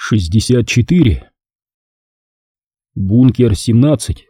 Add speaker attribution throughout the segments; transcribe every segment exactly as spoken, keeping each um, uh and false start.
Speaker 1: шестьдесят четыре. Бункер семнадцать.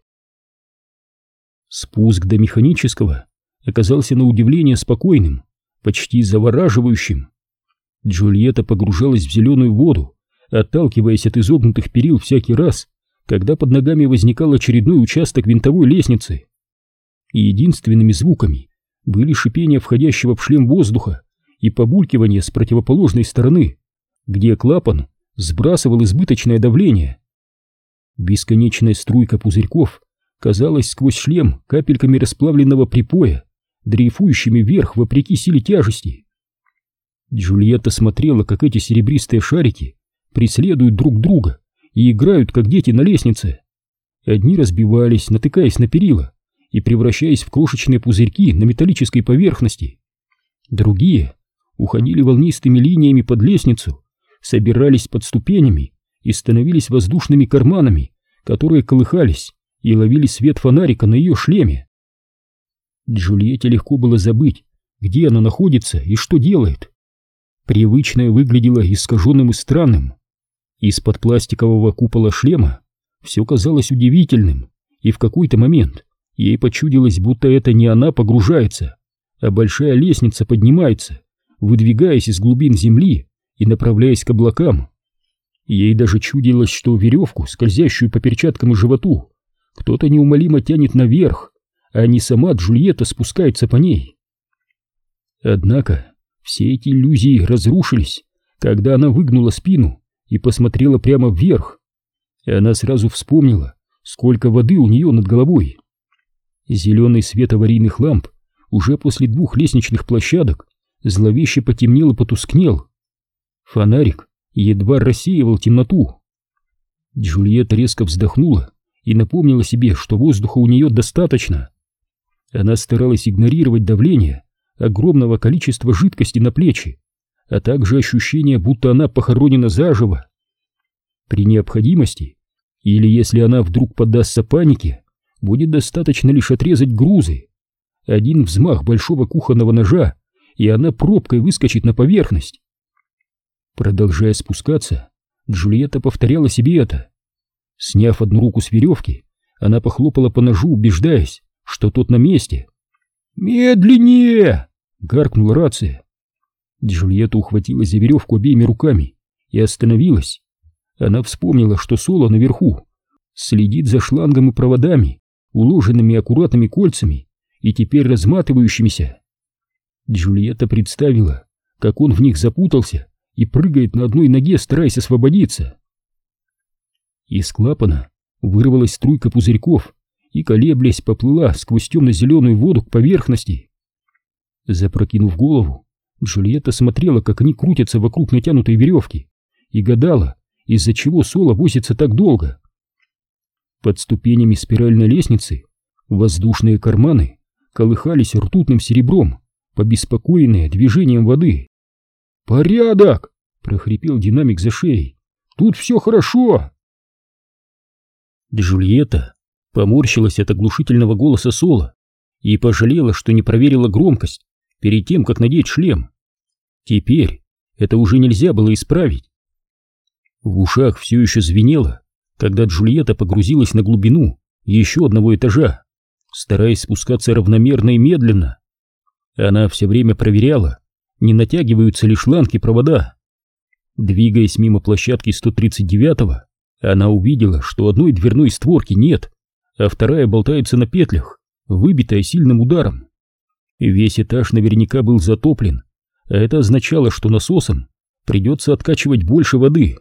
Speaker 1: Спуск до механического оказался на удивление спокойным, почти завораживающим. Джульетта погружалась в зеленую воду, отталкиваясь от изогнутых перил всякий раз, когда под ногами возникал очередной участок винтовой лестницы. И единственными звуками были шипение входящего в шлем воздуха и побулькивание с противоположной стороны, где клапан сбрасывал избыточное давление. Бесконечная струйка пузырьков казалась сквозь шлем капельками расплавленного припоя, дрейфующими вверх вопреки силе тяжести. Джульетта смотрела, как эти серебристые шарики преследуют друг друга и играют, как дети на лестнице. Одни разбивались, натыкаясь на перила и превращаясь в крошечные пузырьки на металлической поверхности. Другие уходили волнистыми линиями под лестницу, собирались под ступенями и становились воздушными карманами, которые колыхались и ловили свет фонарика на ее шлеме. Джульетте легко было забыть, где она находится и что делает. Привычное выглядело искаженным и странным. Из-под пластикового купола шлема все казалось удивительным, и в какой-то момент ей почудилось, будто это не она погружается, а большая лестница поднимается, выдвигаясь из глубин земли и направляясь к облакам. Ей даже чудилось, что веревку, скользящую по перчаткам и животу, кто-то неумолимо тянет наверх, а не сама Джульетта спускается по ней. Однако все эти иллюзии разрушились, когда она выгнула спину и посмотрела прямо вверх. И она сразу вспомнила, сколько воды у нее над головой. Зеленый свет аварийных ламп уже после двух лестничных площадок зловеще потемнел и потускнел. Фонарик едва рассеивал темноту. Джульетта резко вздохнула и напомнила себе, что воздуха у нее достаточно. Она старалась игнорировать давление огромного количества жидкости на плечи, а также ощущение, будто она похоронена заживо. При необходимости, или если она вдруг поддастся панике, будет достаточно лишь отрезать грузы. Один взмах большого кухонного ножа, и она пробкой выскочит на поверхность. Продолжая спускаться, Джульетта повторяла себе это. Сняв одну руку с веревки, она похлопала по ножу, убеждаясь, что тот на месте. «Медленнее!» — гаркнула рация. Джульетта ухватилась за веревку обеими руками и остановилась. Она вспомнила, что Соло наверху следит за шлангом и проводами, уложенными аккуратными кольцами и теперь разматывающимися. Джульетта представила, как он в них запутался и прыгает на одной ноге, стараясь освободиться. Из клапана вырвалась струйка пузырьков и, колеблясь, поплыла сквозь темно-зеленую воду к поверхности. Запрокинув голову, Джульетта смотрела, как они крутятся вокруг натянутой веревки, и гадала, из-за чего Соло возится так долго. Под ступенями спиральной лестницы воздушные карманы колыхались ртутным серебром, побеспокоенные движением воды. «Порядок!» — прохрипел динамик за шеей. «Тут все хорошо!» Джульетта поморщилась от оглушительного голоса Соло и пожалела, что не проверила громкость перед тем, как надеть шлем. Теперь это уже нельзя было исправить. В ушах все еще звенело, когда Джульетта погрузилась на глубину еще одного этажа, стараясь спускаться равномерно и медленно. Она все время проверяла, не натягиваются ли шланги провода. Двигаясь мимо площадки сто тридцать девятого, она увидела, что одной дверной створки нет, а вторая болтается на петлях, выбитая сильным ударом. Весь этаж наверняка был затоплен, а это означало, что насосом придется откачивать больше воды.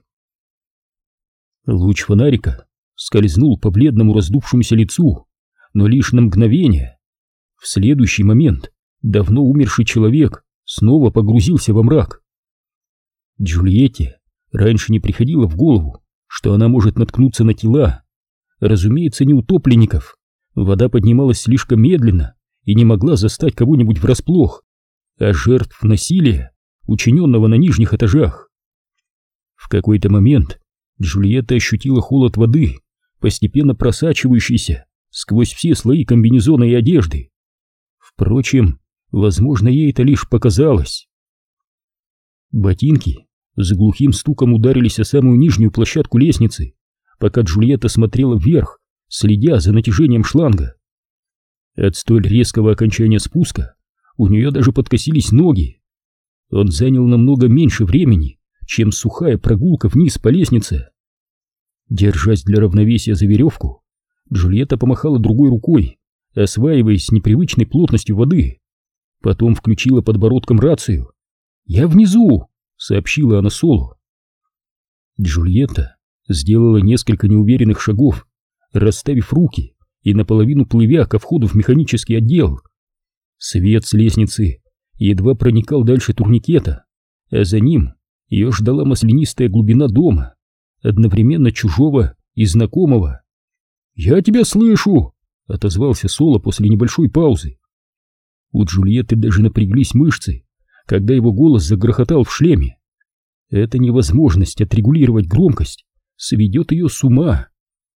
Speaker 1: Луч фонарика скользнул по бледному раздувшемуся лицу, но лишь на мгновение. В следующий момент давно умерший человек снова погрузился во мрак. Джульетте раньше не приходило в голову, что она может наткнуться на тела. Разумеется, не утопленников. Вода поднималась слишком медленно и не могла застать кого-нибудь врасплох, а жертв насилия, учиненного на нижних этажах. В какой-то момент Джульетта ощутила холод воды, постепенно просачивающийся сквозь все слои комбинезона и одежды. Впрочем, возможно, ей это лишь показалось. Ботинки с глухим стуком ударились о самую нижнюю площадку лестницы, пока Джульетта смотрела вверх, следя за натяжением шланга. От столь резкого окончания спуска у нее даже подкосились ноги. Он занял намного меньше времени, чем сухая прогулка вниз по лестнице. Держась для равновесия за веревку, Джульетта помахала другой рукой, осваиваясь с непривычной плотностью воды. Потом включила подбородком рацию. «Я внизу!» — сообщила она Солу. Джульетта сделала несколько неуверенных шагов, расставив руки и наполовину плывя ко входу в механический отдел. Свет с лестницы едва проникал дальше турникета, а за ним ее ждала маслянистая глубина дома, одновременно чужого и знакомого. «Я тебя слышу!» — отозвался Соло после небольшой паузы. У Джульетты даже напряглись мышцы, когда его голос загрохотал в шлеме. Эта невозможность отрегулировать громкость сведет ее с ума.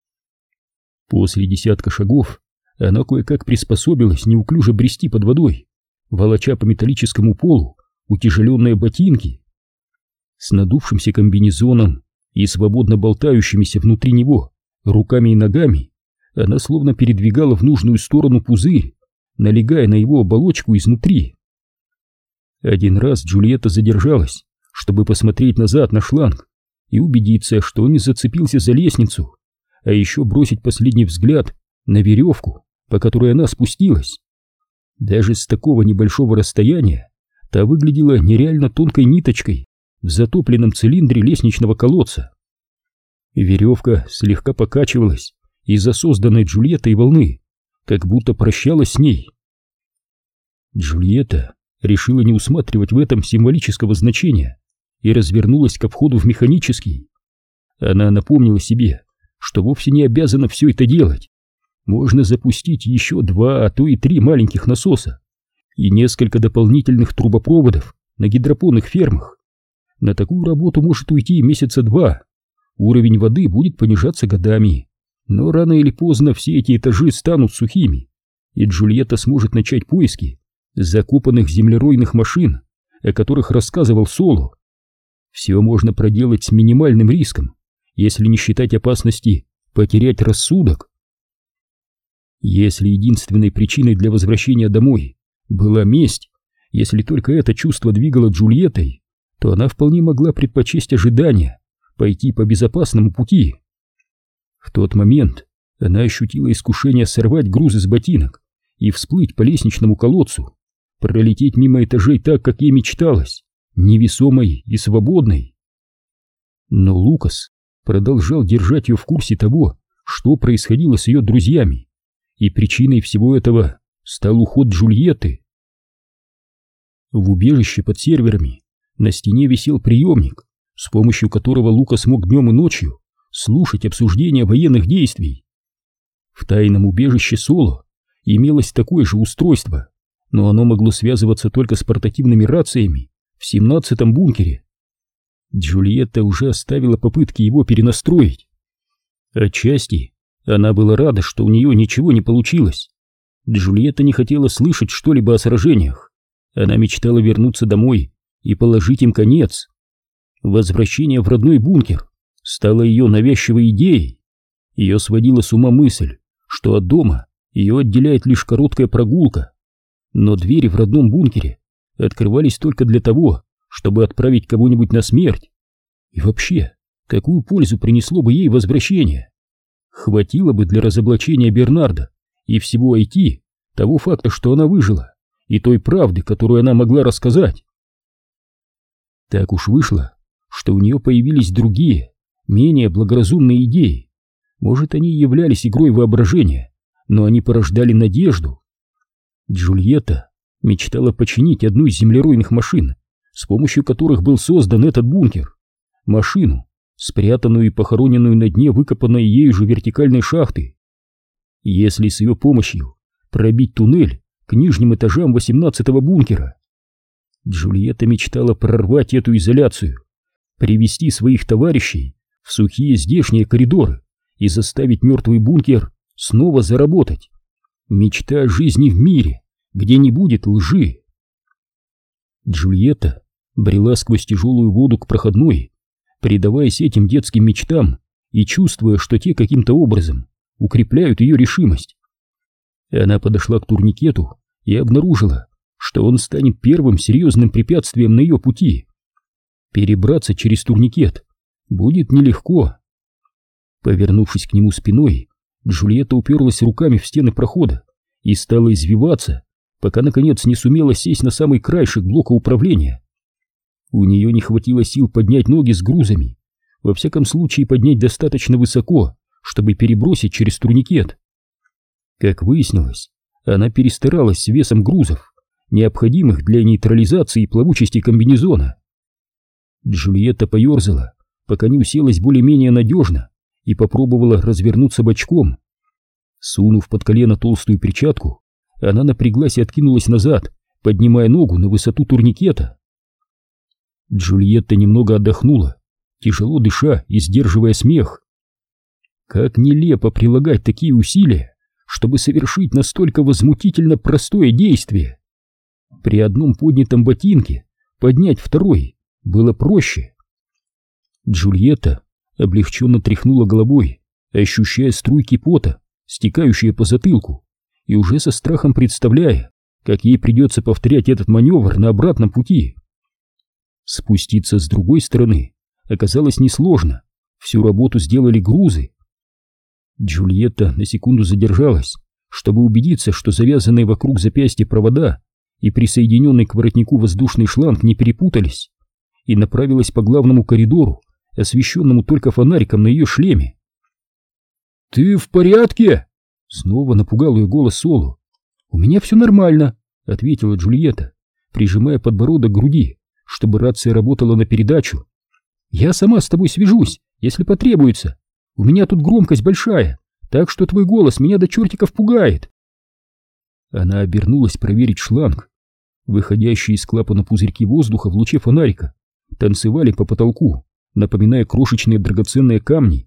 Speaker 1: После десятка шагов она кое-как приспособилась неуклюже брести под водой, волоча по металлическому полу утяжеленные ботинки. С надувшимся комбинезоном и свободно болтающимися внутри него руками и ногами она словно передвигала в нужную сторону пузырь, налегая на его оболочку изнутри. Один раз Джульетта задержалась, чтобы посмотреть назад на шланг и убедиться, что он не зацепился за лестницу, а еще бросить последний взгляд на веревку, по которой она спустилась. Даже с такого небольшого расстояния та выглядела нереально тонкой ниточкой в затопленном цилиндре лестничного колодца. Веревка слегка покачивалась из-за созданной Джульеттой волны, как будто прощалась с ней. Джульетта решила не усматривать в этом символического значения и развернулась ко входу в механический. Она напомнила себе, что вовсе не обязана все это делать. Можно запустить еще два, а то и три маленьких насоса и несколько дополнительных трубопроводов на гидропонных фермах. На такую работу может уйти месяца два. Уровень воды будет понижаться годами, но рано или поздно все эти этажи станут сухими, и Джульетта сможет начать поиски закопанных землеройных машин, о которых рассказывал Соло. Все можно проделать с минимальным риском, если не считать опасности потерять рассудок. Если единственной причиной для возвращения домой была месть, если только это чувство двигало Джульеттой, то она вполне могла предпочесть ожидания, пойти по безопасному пути. В тот момент она ощутила искушение сорвать груз из ботинок и всплыть по лестничному колодцу, пролететь мимо этажей так, как ей мечталось, невесомой и свободной. Но Лукас продолжал держать ее в курсе того, что происходило с ее друзьями, и причиной всего этого стал уход Джульетты. В убежище под серверами на стене висел приемник, с помощью которого Лукас мог днем и ночью слушать обсуждения военных действий. В тайном убежище Соло имелось такое же устройство, но оно могло связываться только с портативными рациями в семнадцатом бункере. Джульетта уже оставила попытки его перенастроить. Отчасти она была рада, что у нее ничего не получилось. Джульетта не хотела слышать что-либо о сражениях. Она мечтала вернуться домой и положить им конец. Возвращение в родной бункер стало ее навязчивой идеей. Ее сводила с ума мысль, что от дома ее отделяет лишь короткая прогулка. Но двери в родном бункере открывались только для того, чтобы отправить кого-нибудь на смерть. И вообще, какую пользу принесло бы ей возвращение? Хватило бы для разоблачения Бернарда и всего ай ти того факта, что она выжила, и той правды, которую она могла рассказать. Так уж вышло, что у нее появились другие, менее благоразумные идеи. Может, они являлись игрой воображения, но они порождали надежду. Джульетта мечтала починить одну из землеройных машин, с помощью которых был создан этот бункер. Машину, спрятанную и похороненную на дне выкопанной ею же вертикальной шахты. Если с ее помощью пробить туннель к нижним этажам восемнадцатого бункера. Джульетта мечтала прорвать эту изоляцию, привести своих товарищей в сухие здешние коридоры и заставить мертвый бункер снова заработать. Мечта о жизни в мире, где не будет лжи. Джульетта брела сквозь тяжелую воду к проходной, предаваясь этим детским мечтам и чувствуя, что те каким-то образом укрепляют ее решимость. Она подошла к турникету и обнаружила, что он станет первым серьезным препятствием на ее пути. Перебраться через турникет будет нелегко. Повернувшись к нему спиной, Джульетта уперлась руками в стены прохода и стала извиваться, пока наконец не сумела сесть на самый краешек блока управления. У нее не хватило сил поднять ноги с грузами, во всяком случае поднять достаточно высоко, чтобы перебросить через турникет. Как выяснилось, она перестаралась с весом грузов, необходимых для нейтрализации плавучести комбинезона. Джульетта поерзала, пока не уселась более-менее надежно, и попробовала развернуться бочком. Сунув под колено толстую перчатку, она напряглась и откинулась назад, поднимая ногу на высоту турникета. Джульетта немного отдохнула, тяжело дыша и сдерживая смех. Как нелепо прилагать такие усилия, чтобы совершить настолько возмутительно простое действие. При одном поднятом ботинке поднять второй было проще. Джульетта облегченно тряхнула головой, ощущая струйки пота, стекающие по затылку, и уже со страхом представляя, как ей придется повторять этот маневр на обратном пути. Спуститься с другой стороны оказалось несложно, всю работу сделали грузы. Джульетта на секунду задержалась, чтобы убедиться, что завязанные вокруг запястья провода и присоединенный к воротнику воздушный шланг не перепутались, и направилась по главному коридору, освещенному только фонариком на ее шлеме. «Ты в порядке?» — снова напугал ее голос Соло. «У меня все нормально», — ответила Джульетта, прижимая подбородок к груди, чтобы рация работала на передачу. «Я сама с тобой свяжусь, если потребуется. У меня тут громкость большая, так что твой голос меня до чертиков пугает». Она обернулась проверить шланг. Выходящие из клапана пузырьки воздуха в луче фонарика танцевали по потолку, напоминая крошечные драгоценные камни.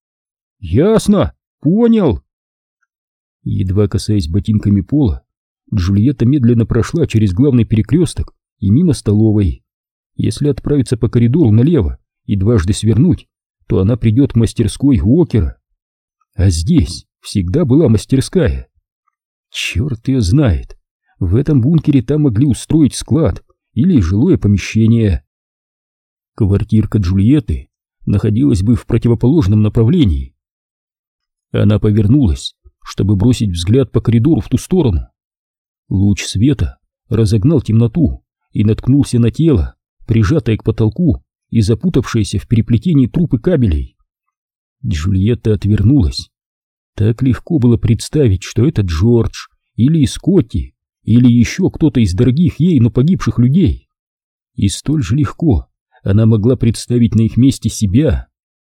Speaker 1: «Ясно, понял». Едва касаясь ботинками пола, Джульетта медленно прошла через главный перекресток и мимо столовой. Если отправиться по коридору налево и дважды свернуть, то она придет к мастерской Уокера. А здесь всегда была мастерская. Черт ее знает, в этом бункере там могли устроить склад или жилое помещение. Квартирка Джульетты находилась бы в противоположном направлении. Она повернулась, чтобы бросить взгляд по коридору в ту сторону. Луч света разогнал темноту и наткнулся на тело, прижатое к потолку и запутавшееся в переплетении труб и кабелей. Джульетта отвернулась. Так легко было представить, что это Джордж или Скотти, или еще кто-то из дорогих ей, но погибших людей. И столь же легко она могла представить на их месте себя.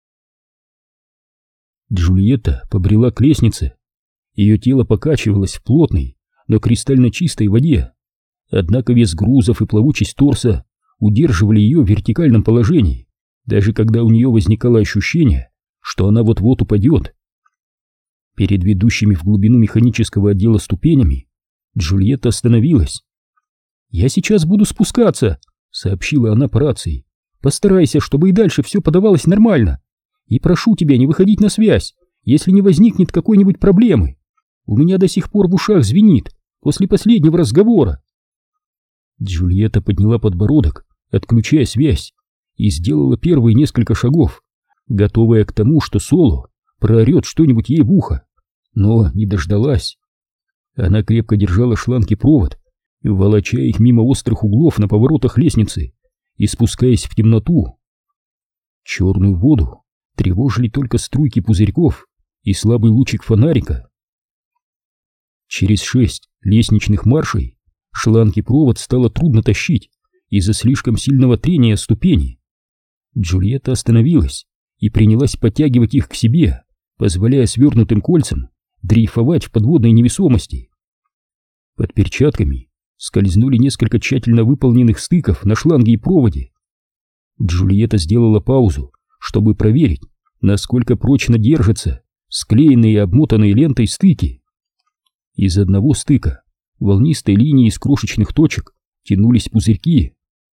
Speaker 1: Джульетта побрела к лестнице. Ее тело покачивалось в плотной, но кристально чистой воде. Однако вес грузов и плавучесть торса удерживали ее в вертикальном положении, даже когда у нее возникало ощущение, что она вот-вот упадет. Перед ведущими в глубину механического отдела ступенями Джульетта остановилась. «Я сейчас буду спускаться», — сообщила она по рации. «Постарайся, чтобы и дальше все подавалось нормально. И прошу тебя не выходить на связь, если не возникнет какой-нибудь проблемы. У меня до сих пор в ушах звенит после последнего разговора». Джульетта подняла подбородок, отключая связь, и сделала первые несколько шагов, готовая к тому, что Соло проорет что-нибудь ей в ухо, но не дождалась. Она крепко держала шланг и провод, волоча их мимо острых углов на поворотах лестницы и спускаясь в темноту. Черную воду тревожили только струйки пузырьков и слабый лучик фонарика. Через шесть лестничных маршей шланг и провод стало трудно тащить из-за слишком сильного трения ступени. Джульетта остановилась и принялась подтягивать их к себе, позволяя свернутым кольцам дрейфовать в подводной невесомости. Под перчатками скользнули несколько тщательно выполненных стыков на шланге и проводе. Джульетта сделала паузу, чтобы проверить, насколько прочно держатся склеенные и обмотанные лентой стыки. Из одного стыка волнистой линии из крошечных точек тянулись пузырьки.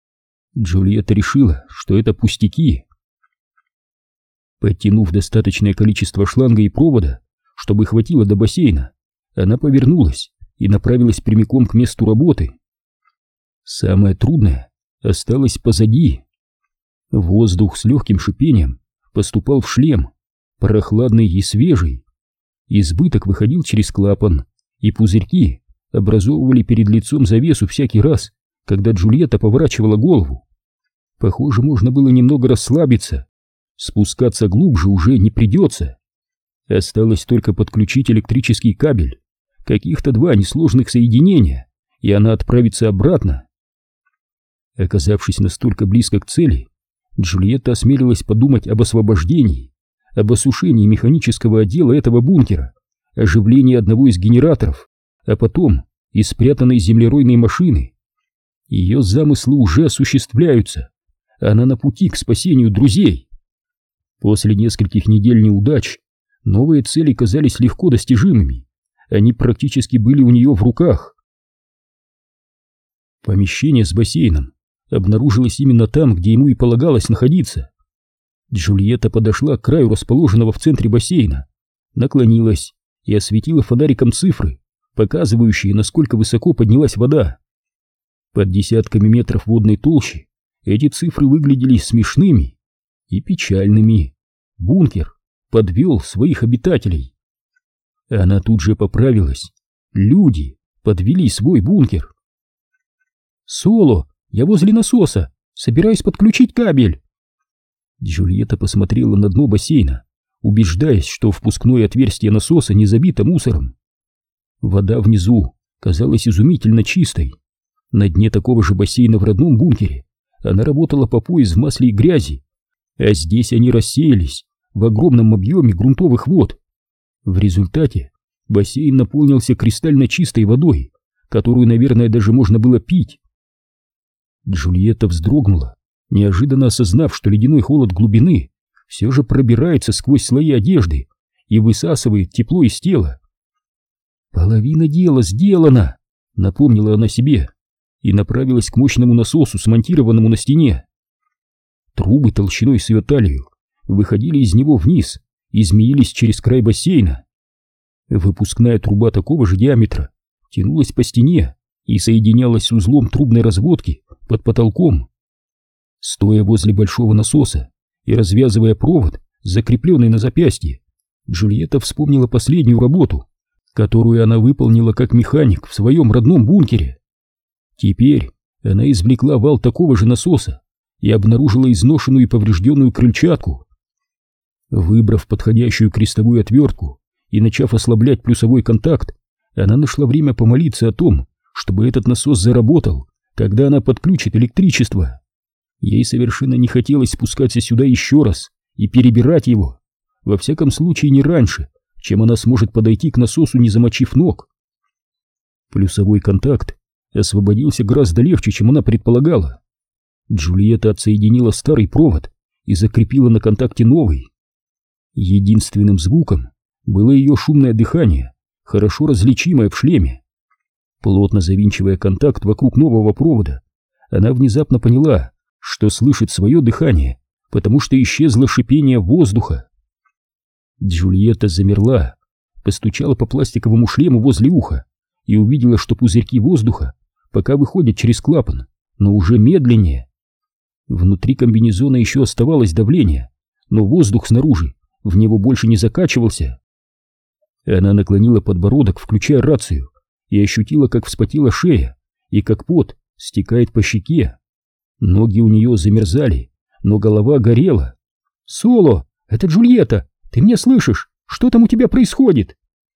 Speaker 1: Джульетта решила, что это пустяки. Подтянув достаточное количество шланга и провода, чтобы хватило до бассейна, она повернулась и направилась прямиком к месту работы. Самое трудное осталось позади. Воздух с легким шипением поступал в шлем, прохладный и свежий. Избыток выходил через клапан, и пузырьки образовывали перед лицом завесу всякий раз, когда Джульетта поворачивала голову. Похоже, можно было немного расслабиться. Спускаться глубже уже не придется. Осталось только подключить электрический кабель, каких-то два несложных соединения, и она отправится обратно. Оказавшись настолько близко к цели, Джульетта осмелилась подумать об освобождении, об осушении механического отдела этого бункера, оживлении одного из генераторов, а потом и спрятанной землеройной машины. Ее замыслы уже осуществляются. Она на пути к спасению друзей. После нескольких недель неудач новые цели казались легко достижимыми. Они практически были у нее в руках. Помещение с бассейном обнаружилось именно там, где ему и полагалось находиться. Джульетта подошла к краю расположенного в центре бассейна, наклонилась и осветила фонариком цифры, показывающие, насколько высоко поднялась вода. Под десятками метров водной толщи эти цифры выглядели смешными и печальными. Бункер подвел своих обитателей. Она тут же поправилась. Люди подвели свой бункер. «Соло, я возле насоса, собираюсь подключить кабель». Джульетта посмотрела на дно бассейна, убеждаясь, что впускное отверстие насоса не забито мусором. Вода внизу казалась изумительно чистой. На дне такого же бассейна в родном бункере она работала по пояс в масле и грязи, а здесь они рассеялись в огромном объеме грунтовых вод. В результате бассейн наполнился кристально чистой водой, которую, наверное, даже можно было пить. Джульетта вздрогнула, неожиданно осознав, что ледяной холод глубины все же пробирается сквозь слои одежды и высасывает тепло из тела. «Половина дела сделана», — напомнила она себе и направилась к мощному насосу, смонтированному на стене. Трубы толщиной с ее талию выходили из него вниз и змеились через край бассейна. Выпускная труба такого же диаметра тянулась по стене и соединялась с узлом трубной разводки под потолком. Стоя возле большого насоса и развязывая провод, закрепленный на запястье, Джульетта вспомнила последнюю работу, которую она выполнила как механик в своем родном бункере. Теперь она извлекла вал такого же насоса и обнаружила изношенную и поврежденную крыльчатку. Выбрав подходящую крестовую отвертку и начав ослаблять плюсовой контакт, она нашла время помолиться о том, чтобы этот насос заработал, когда она подключит электричество. Ей совершенно не хотелось спускаться сюда еще раз и перебирать его, во всяком случае не раньше, чем она сможет подойти к насосу, не замочив ног. Плюсовой контакт освободился гораздо легче, чем она предполагала. Джульетта отсоединила старый провод и закрепила на контакте новый. Единственным звуком было ее шумное дыхание, хорошо различимое в шлеме. Плотно завинчивая контакт вокруг нового провода, она внезапно поняла, что слышит свое дыхание, потому что исчезло шипение воздуха. Джульетта замерла, постучала по пластиковому шлему возле уха и увидела, что пузырьки воздуха пока выходят через клапан, но уже медленнее. Внутри комбинезона еще оставалось давление, но воздух снаружи в него больше не закачивался. Она наклонила подбородок, включая рацию, и ощутила, как вспотела шея и как пот стекает по щеке. Ноги у нее замерзали, но голова горела. «Соло, это Джульетта! Ты меня слышишь? Что там у тебя происходит?»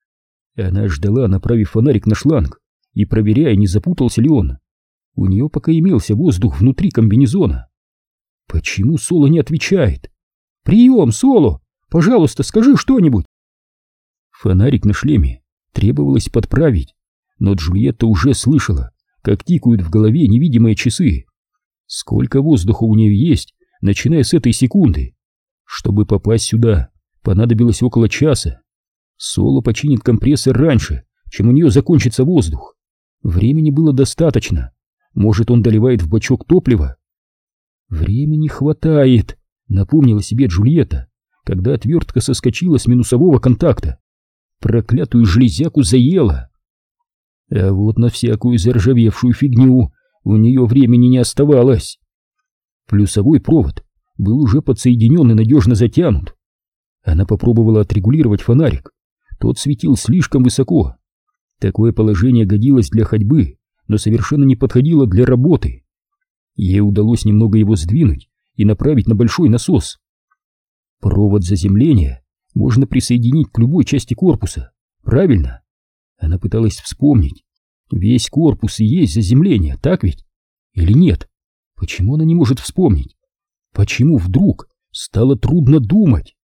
Speaker 1: Она ждала, направив фонарик на шланг и проверяя, не запутался ли он. У нее пока имелся воздух внутри комбинезона. Почему Соло не отвечает? «Прием, Соло! Пожалуйста, скажи что-нибудь!» Фонарик на шлеме требовалось подправить, но Джульетта уже слышала, как тикают в голове невидимые часы. Сколько воздуха у нее есть, начиная с этой секунды? Чтобы попасть сюда, понадобилось около часа. Соло починит компрессор раньше, чем у нее закончится воздух. Времени было достаточно. Может, он доливает в бачок топлива? «Времени хватает», — напомнила себе Джульетта, когда отвертка соскочила с минусового контакта. Проклятую железяку заела. А вот на всякую заржавевшую фигню у нее времени не оставалось. Плюсовой провод был уже подсоединен и надежно затянут. Она попробовала отрегулировать фонарик. Тот светил слишком высоко. Такое положение годилось для ходьбы, но совершенно не подходило для работы. Ей удалось немного его сдвинуть и направить на большой насос. Провод заземления можно присоединить к любой части корпуса, правильно? Она пыталась вспомнить. Весь корпус и есть заземление, так ведь? Или нет? Почему она не может вспомнить? Почему вдруг стало трудно думать?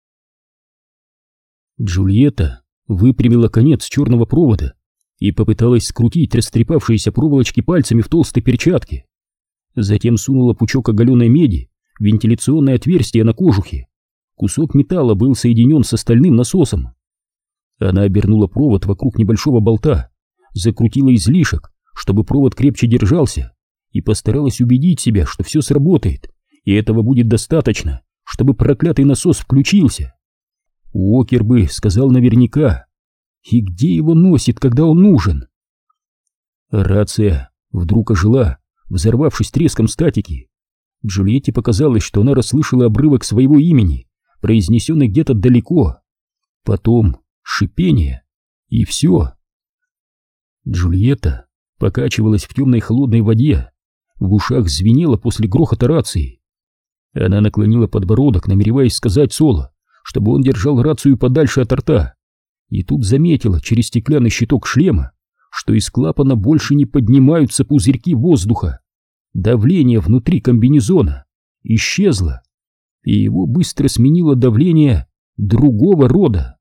Speaker 1: Джульетта выпрямила конец черного провода и попыталась скрутить растрепавшиеся проволочки пальцами в толстой перчатке. Затем сунула пучок оголенной меди в вентиляционное отверстие на кожухе. Кусок металла был соединен с остальным насосом. Она обернула провод вокруг небольшого болта, закрутила излишек, чтобы провод крепче держался, и постаралась убедить себя, что все сработает, и этого будет достаточно, чтобы проклятый насос включился. Уокер бы сказал наверняка. И где его носит, когда он нужен? Рация вдруг ожила, взорвавшись треском статики. Джульетте показалось, что она расслышала обрывок своего имени, произнесенный где-то далеко. Потом шипение, и все. Джульетта покачивалась в темной холодной воде, в ушах звенело после грохота рации. Она наклонила подбородок, намереваясь сказать Соло, чтобы он держал рацию подальше от рта, и тут заметила через стеклянный щиток шлема, что из клапана больше не поднимаются пузырьки воздуха. Давление внутри комбинезона исчезло, и его быстро сменило давление другого рода.